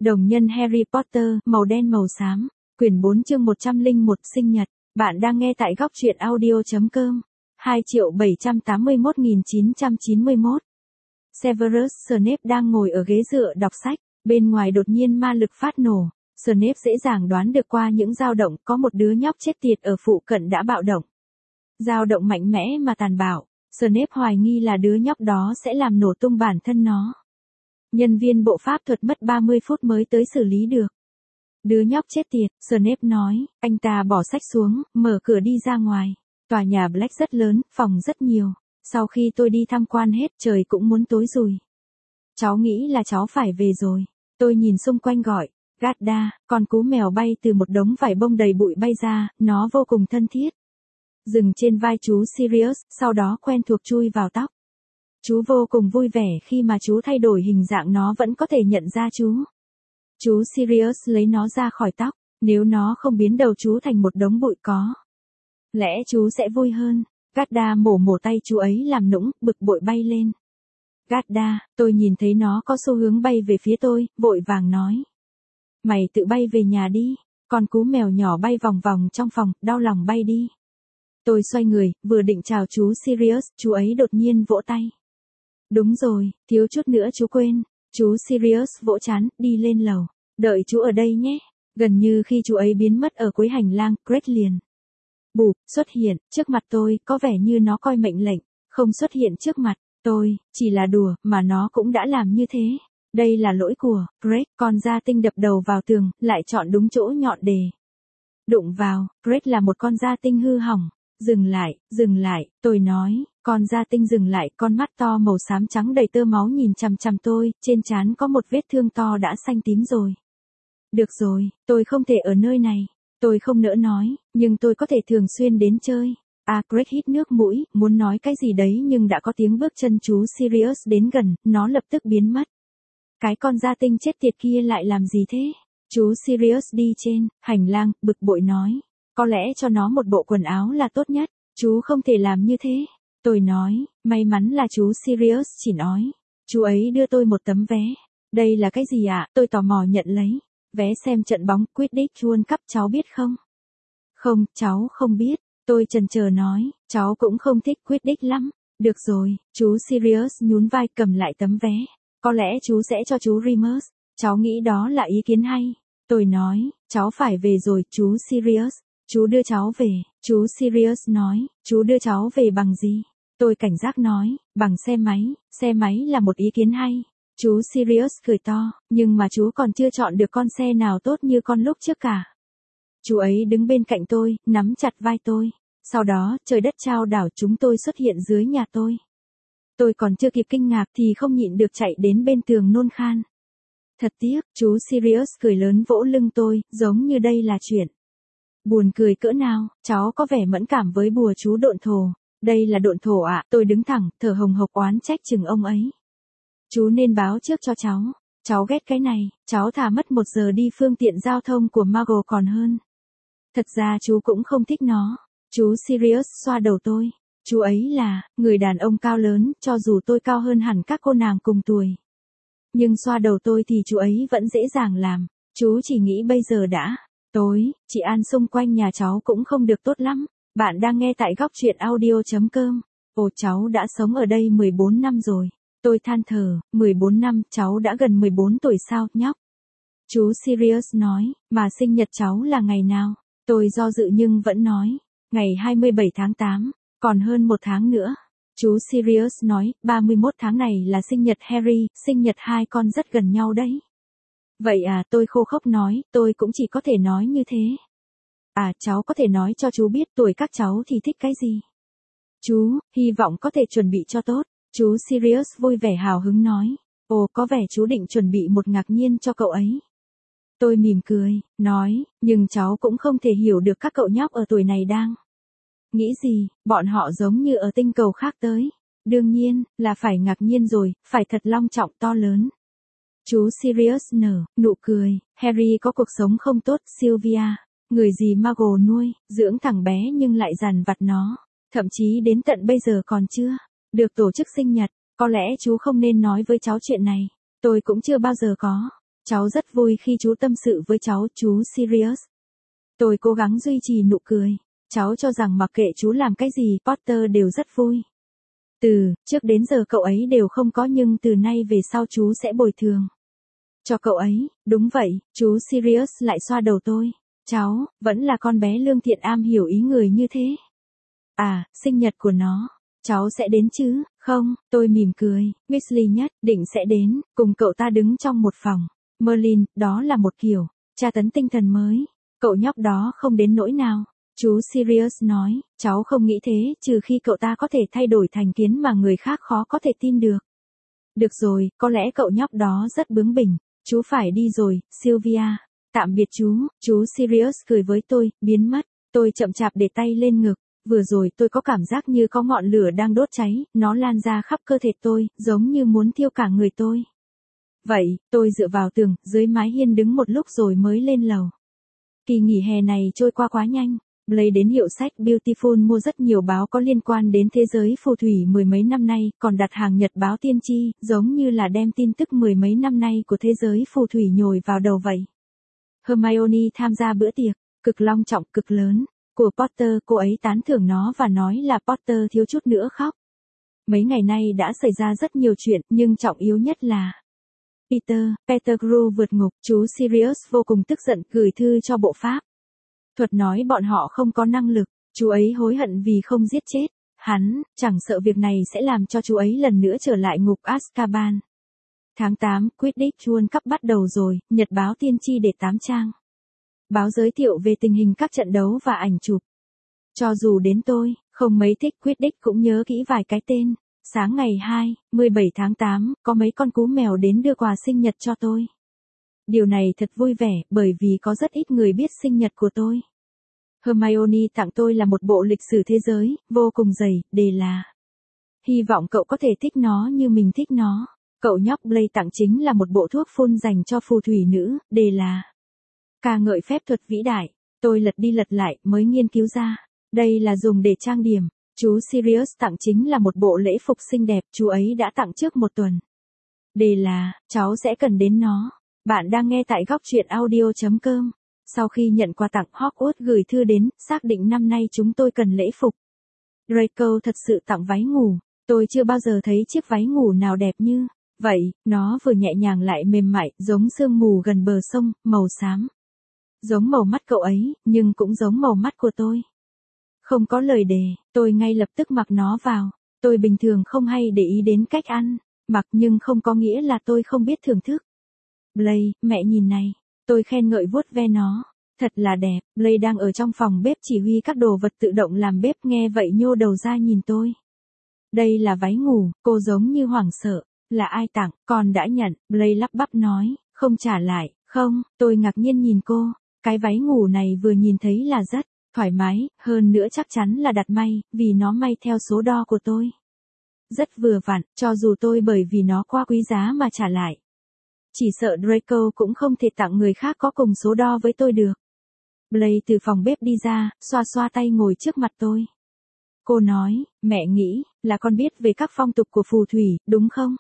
Đồng nhân Harry Potter, màu đen màu xám, quyển 4 chương 101 sinh nhật. Bạn đang nghe tại góc truyện audio.com. 2.781.991. Severus Snape đang ngồi ở ghế dựa đọc sách, bên ngoài đột nhiên ma lực phát nổ. Snape dễ dàng đoán được qua những dao động, có một đứa nhóc chết tiệt ở phụ cận đã bạo động. Dao động mạnh mẽ mà tàn bạo, Snape hoài nghi là đứa nhóc đó sẽ làm nổ tung bản thân nó. Nhân viên bộ pháp thuật mất 30 phút mới tới xử lý được. Đứa nhóc chết tiệt, Snape nói, anh ta bỏ sách xuống, mở cửa đi ra ngoài. Tòa nhà Black rất lớn, phòng rất nhiều. Sau khi tôi đi tham quan hết, trời cũng muốn tối rồi. Cháu nghĩ là cháu phải về rồi. Tôi nhìn xung quanh gọi, Gadda, con cú mèo bay từ một đống vải bông đầy bụi bay ra, nó vô cùng thân thiết. Dừng trên vai chú Sirius, sau đó quen thuộc chui vào tóc. Chú vô cùng vui vẻ khi mà chú thay đổi hình dạng nó vẫn có thể nhận ra chú. Chú Sirius lấy nó ra khỏi tóc, nếu nó không biến đầu chú thành một đống bụi có lẽ chú sẽ vui hơn. Gadda mổ tay chú ấy làm nũng, bực bội bay lên. Gadda, tôi nhìn thấy nó có xu hướng bay về phía tôi, vội vàng nói. Mày tự bay về nhà đi, con cú mèo nhỏ bay vòng vòng trong phòng, đau lòng bay đi. Tôi xoay người, vừa định chào chú Sirius, chú ấy đột nhiên vỗ tay. Đúng rồi, thiếu chút nữa chú quên. Chú Sirius vỗ trán, đi lên lầu. Đợi chú ở đây nhé. Gần như khi chú ấy biến mất ở cuối hành lang, Greg liền bụp xuất hiện trước mặt tôi, có vẻ như nó coi mệnh lệnh không xuất hiện trước mặt tôi, chỉ là đùa, mà nó cũng đã làm như thế. Đây là lỗi của Greg. Con gia tinh đập đầu vào tường, lại chọn đúng chỗ nhọn để đụng vào. Greg là một con gia tinh hư hỏng. Dừng lại, tôi nói. Con gia tinh dừng lại, con mắt to màu xám trắng đầy tơ máu nhìn chằm chằm tôi, trên trán có một vết thương to đã xanh tím rồi. Được rồi, tôi không thể ở nơi này. Tôi không nỡ nói, nhưng tôi có thể thường xuyên đến chơi. Greg hít nước mũi, muốn nói cái gì đấy nhưng đã có tiếng bước chân chú Sirius đến gần, nó lập tức biến mất. Cái con gia tinh chết tiệt kia lại làm gì thế? Chú Sirius đi trên hành lang, bực bội nói. Có lẽ cho nó một bộ quần áo là tốt nhất. Chú không thể làm như thế. Tôi nói, may mắn là chú Sirius chỉ nói. Chú ấy đưa tôi một tấm vé. Đây là cái gì ạ? Tôi tò mò nhận lấy. Vé xem trận bóng Quidditch World Cup, cháu biết không? Không, cháu không biết. Tôi chần chờ nói, cháu cũng không thích Quidditch lắm. Được rồi, chú Sirius nhún vai cầm lại tấm vé. Có lẽ chú sẽ cho chú Remus. Cháu nghĩ đó là ý kiến hay. Tôi nói, cháu phải về rồi, chú Sirius. Chú đưa cháu về. Chú Sirius nói, chú đưa cháu về bằng gì? Tôi cảnh giác nói, bằng xe máy là một ý kiến hay. Chú Sirius cười to, nhưng mà chú còn chưa chọn được con xe nào tốt như con lúc trước cả. Chú ấy đứng bên cạnh tôi, nắm chặt vai tôi. Sau đó, trời đất chao đảo, chúng tôi xuất hiện dưới nhà tôi. Tôi còn chưa kịp kinh ngạc thì không nhịn được chạy đến bên tường nôn khan. Thật tiếc, chú Sirius cười lớn vỗ lưng tôi, giống như đây là chuyện buồn cười cỡ nào. Cháu có vẻ mẫn cảm với bùa chú độn thổ. Đây là độn thổ ạ. Tôi đứng thẳng, thở hồng hộc oán trách chừng ông ấy. Chú nên báo trước cho cháu. Cháu ghét cái này. Cháu thà mất 1 giờ đi phương tiện giao thông của Muggle còn hơn. Thật ra chú cũng không thích nó. Chú Sirius xoa đầu tôi. Chú ấy là người đàn ông cao lớn, cho dù tôi cao hơn hẳn các cô nàng cùng tuổi. Nhưng xoa đầu tôi thì chú ấy vẫn dễ dàng làm. Chú chỉ nghĩ bây giờ đã tối, chị An xung quanh nhà cháu cũng không được tốt lắm. Bạn đang nghe tại góc truyện audio.com. Ồ, cháu đã sống ở đây 14 năm rồi. Tôi than thở, 14 năm, cháu đã gần 14 tuổi sao, nhóc? Chú Sirius nói, mà sinh nhật cháu là ngày nào? Tôi do dự nhưng vẫn nói, ngày 27 tháng 8, còn hơn 1 tháng nữa. Chú Sirius nói, 31 tháng này là sinh nhật Harry, sinh nhật hai con rất gần nhau đấy. Vậy à, tôi khô khốc nói, tôi cũng chỉ có thể nói như thế. Cháu có thể nói cho chú biết tuổi các cháu thì thích cái gì? Chú, hy vọng có thể chuẩn bị cho tốt. Chú Sirius vui vẻ hào hứng nói. Ồ, có vẻ chú định chuẩn bị một ngạc nhiên cho cậu ấy. Tôi mỉm cười, nói, nhưng cháu cũng không thể hiểu được các cậu nhóc ở tuổi này đang nghĩ gì, bọn họ giống như ở tinh cầu khác tới. Đương nhiên, là phải ngạc nhiên rồi, phải thật long trọng to lớn. Chú Sirius nở nụ cười, Harry có cuộc sống không tốt, Sylvia, người gì Muggle nuôi, dưỡng thằng bé nhưng lại dằn vặt nó, thậm chí đến tận bây giờ còn chưa được tổ chức sinh nhật. Có lẽ chú không nên nói với cháu chuyện này, tôi cũng chưa bao giờ có Cháu rất vui khi chú tâm sự với cháu, chú Sirius. Tôi cố gắng duy trì nụ cười. Cháu cho rằng mặc kệ chú làm cái gì, Potter đều rất vui. Trước đến giờ cậu ấy đều không có, nhưng từ nay về sau chú sẽ bồi thường cho cậu ấy. Đúng vậy, chú Sirius lại xoa đầu tôi. Cháu, vẫn là con bé lương thiện am hiểu ý người như thế. À, sinh nhật của nó. Cháu sẽ đến chứ? Không, tôi mỉm cười. Weasley nhất định sẽ đến, cùng cậu ta đứng trong một phòng. Merlin, đó là một kiểu tra tấn tinh thần mới. Cậu nhóc đó không đến nỗi nào. Chú Sirius nói, cháu không nghĩ thế, trừ khi cậu ta có thể thay đổi thành kiến mà người khác khó có thể tin được. Được rồi, có lẽ cậu nhóc đó rất bướng bỉnh. Chú phải đi rồi, Sylvia. Tạm biệt chú Sirius cười với tôi, biến mất. Tôi chậm chạp để tay lên ngực. Vừa rồi tôi có cảm giác như có ngọn lửa đang đốt cháy, nó lan ra khắp cơ thể tôi, giống như muốn thiêu cả người tôi. Vậy, tôi dựa vào tường, dưới mái hiên đứng một lúc rồi mới lên lầu. Kỳ nghỉ hè này trôi qua quá nhanh. Blake đến hiệu sách Beautiful mua rất nhiều báo có liên quan đến thế giới phù thủy mười mấy năm nay, còn đặt hàng nhật báo tiên tri, giống như là đem tin tức mười mấy năm nay của thế giới phù thủy nhồi vào đầu vậy. Hermione tham gia bữa tiệc, cực long trọng, cực lớn, của Potter, cô ấy tán thưởng nó và nói là Potter thiếu chút nữa khóc. Mấy ngày nay đã xảy ra rất nhiều chuyện, nhưng trọng yếu nhất là Peter Pettigrew vượt ngục. Chú Sirius vô cùng tức giận, gửi thư cho bộ pháp thuật nói bọn họ không có năng lực. Chú ấy hối hận vì không giết chết hắn, chẳng sợ việc này sẽ làm cho chú ấy lần nữa trở lại ngục Azkaban. Tháng 8, Quidditch World Cup bắt đầu rồi, nhật báo tiên tri để 8 trang. Báo giới thiệu về tình hình các trận đấu và ảnh chụp. Cho dù đến tôi không mấy thích Quidditch cũng nhớ kỹ vài cái tên. Sáng ngày 17 tháng 8, có mấy con cú mèo đến đưa quà sinh nhật cho tôi. Điều này thật vui vẻ, bởi vì có rất ít người biết sinh nhật của tôi. Hermione tặng tôi là một bộ lịch sử thế giới, vô cùng dày, đề là hy vọng cậu có thể thích nó như mình thích nó. Cậu nhóc Blake tặng chính là một bộ thuốc phun dành cho phù thủy nữ, đề là ca ngợi phép thuật vĩ đại. Tôi lật đi lật lại mới nghiên cứu ra, đây là dùng để trang điểm. Chú Sirius tặng chính là một bộ lễ phục xinh đẹp, chú ấy đã tặng trước một tuần. Đề là, cháu sẽ cần đến nó. Bạn đang nghe tại góc truyện audio.com. Sau khi nhận quà tặng, Hogwarts gửi thư đến, xác định năm nay chúng tôi cần lễ phục. Draco thật sự tặng váy ngủ. Tôi chưa bao giờ thấy chiếc váy ngủ nào đẹp như vậy, nó vừa nhẹ nhàng lại mềm mại, giống sương mù gần bờ sông, màu xám. Giống màu mắt cậu ấy, nhưng cũng giống màu mắt của tôi. Không có lời đề, tôi ngay lập tức mặc nó vào. Tôi bình thường không hay để ý đến cách ăn mặc, nhưng không có nghĩa là tôi không biết thưởng thức. Blake, mẹ nhìn này. Tôi khen ngợi vuốt ve nó. Thật là đẹp. Blake đang ở trong phòng bếp chỉ huy các đồ vật tự động làm bếp, nghe vậy nhô đầu ra nhìn tôi. Đây là váy ngủ, cô giống như hoảng sợ. Là ai tặng, con đã nhận. Blake lắp bắp nói, không trả lại. Không, tôi ngạc nhiên nhìn cô. Cái váy ngủ này vừa nhìn thấy là rất thoải mái, hơn nữa chắc chắn là đặt may, vì nó may theo số đo của tôi. Rất vừa vặn, cho dù tôi bởi vì nó quá quý giá mà trả lại. Chỉ sợ Draco cũng không thể tặng người khác có cùng số đo với tôi được. Blake từ phòng bếp đi ra, xoa xoa tay ngồi trước mặt tôi. Cô nói, mẹ nghĩ, là con biết về các phong tục của phù thủy, đúng không?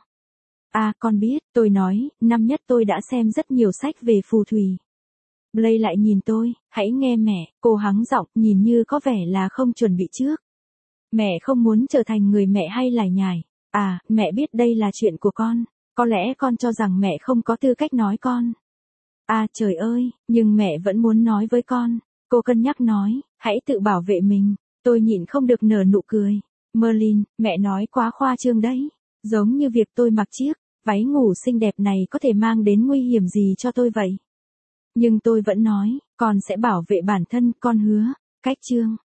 À, con biết, tôi nói, năm nhất tôi đã xem rất nhiều sách về phù thủy. Blake lại nhìn tôi, hãy nghe mẹ, cô hắng giọng, nhìn như có vẻ là không chuẩn bị trước. Mẹ không muốn trở thành người mẹ hay lải nhải. À, mẹ biết đây là chuyện của con. Có lẽ con cho rằng mẹ không có tư cách nói con. À trời ơi, nhưng mẹ vẫn muốn nói với con. Cô cân nhắc nói, hãy tự bảo vệ mình. Tôi nhịn không được nở nụ cười. Merlin, mẹ nói quá khoa trương đấy. Giống như việc tôi mặc chiếc váy ngủ xinh đẹp này có thể mang đến nguy hiểm gì cho tôi vậy. Nhưng tôi vẫn nói, con sẽ bảo vệ bản thân, con hứa. Cách chương